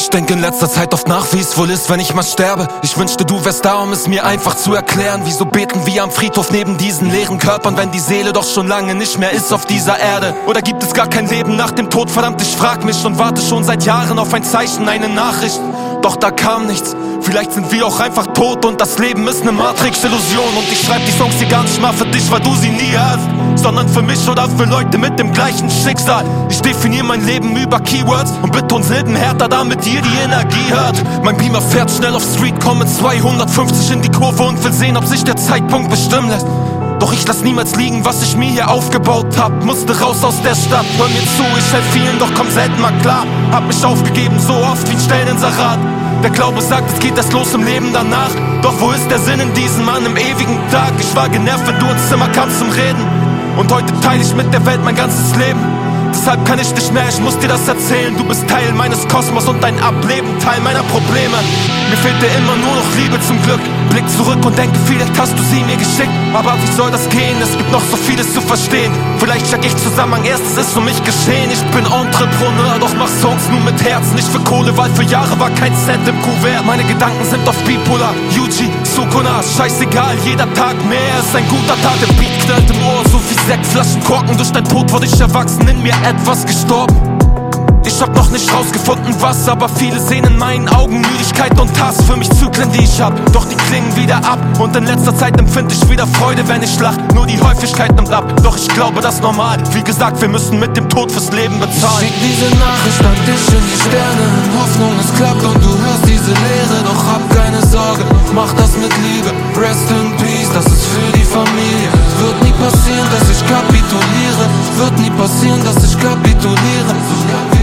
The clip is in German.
denke in letzter Zeit oft nach, wie es wohl ist, wenn ich mal sterbe. Ich wünschte, du wärst da, um es mir einfach zu erklären. Wieso beten wir am Friedhof neben diesen leeren Körpern, wenn die Seele doch schon lange nicht mehr ist auf dieser Erde? Oder gibt es gar kein Leben nach dem Tod? Verdammt, ich frag mich und warte schon seit Jahren auf ein Zeichen, eine Nachricht. Doch da kam nichts. Vielleicht sind wir auch einfach tot und das Leben ist ne Matrix-Illusion. Und ich schreib die Songs hier gar nicht mal für dich, weil du sie nie hörst, sondern für mich oder für Leute mit dem gleichen Schicksal. Ich definiere mein Leben über Keywords und betone Silben härter, damit ihr die Energie hört. Mein Beamer fährt schnell auf Street, komme 250 in die Kurve und will sehen, ob sich der Zeitpunkt bestimmen lässt. Doch ich lass niemals liegen, was ich mir hier aufgebaut hab. Musste raus aus der Stadt, hör mir zu, ich helf vielen, doch komm selten mal klar. Hab mich aufgegeben, so oft wie ein Stelleninserat. Der Glaube sagt, es geht erst los im Leben danach. Doch wo ist der Sinn in diesem Mann im ewigen Tag? Ich war genervt, wenn du ins Zimmer kamst zum Reden. Und heute teile ich mit der Welt mein ganzes Leben. Deshalb kann ich nicht mehr, ich muss dir das erzählen. Du bist Teil meines Kosmos und dein Ableben Teil meiner Probleme. Mir fehlt dir immer nur noch Liebe zum Glück. Blick zurück und denke, vielleicht hast du sie mir geschickt. Aber wie soll das gehen? Es gibt noch so vieles zu verstehen. Vielleicht check ich Zusammenhang erst, es ist um mich geschehen. Ich bin Entrepreneur, doch mach Songs nur mit Herz. Nicht für Kohle, weil für Jahre war kein Cent im Kuvert. Meine Gedanken sind auf Bipolar, UG, Sukuna, scheißegal, jeder Tag mehr ist ein guter Tag. Der Beat knallt im Ohr, so wie 6 Flaschen Korken. Durch dein Tod wurde ich erwachsen, in mir etwas gestorben. Ich hab noch nicht rausgefunden was, aber viele sehen in meinen Augen Müdigkeit und Hass. Für mich Zyklen, die ich hab, doch die klingen wieder ab. Und in letzter Zeit empfinde ich wieder Freude, wenn ich lach. Nur die Häufigkeit nimmt ab, doch ich glaube das normal. Wie gesagt, wir müssen mit dem Tod fürs Leben bezahlen. Ich schick diese Nachricht an dich in die Sterne, in Hoffnung es klappt und du hörst diese Leere. Doch hab keine Sorge, mach das mit Liebe. Rest in Peace, das ist für die Familie. Es wird nie passieren, dass ich kapituliere. Es wird nie passieren, dass ich kapituliere.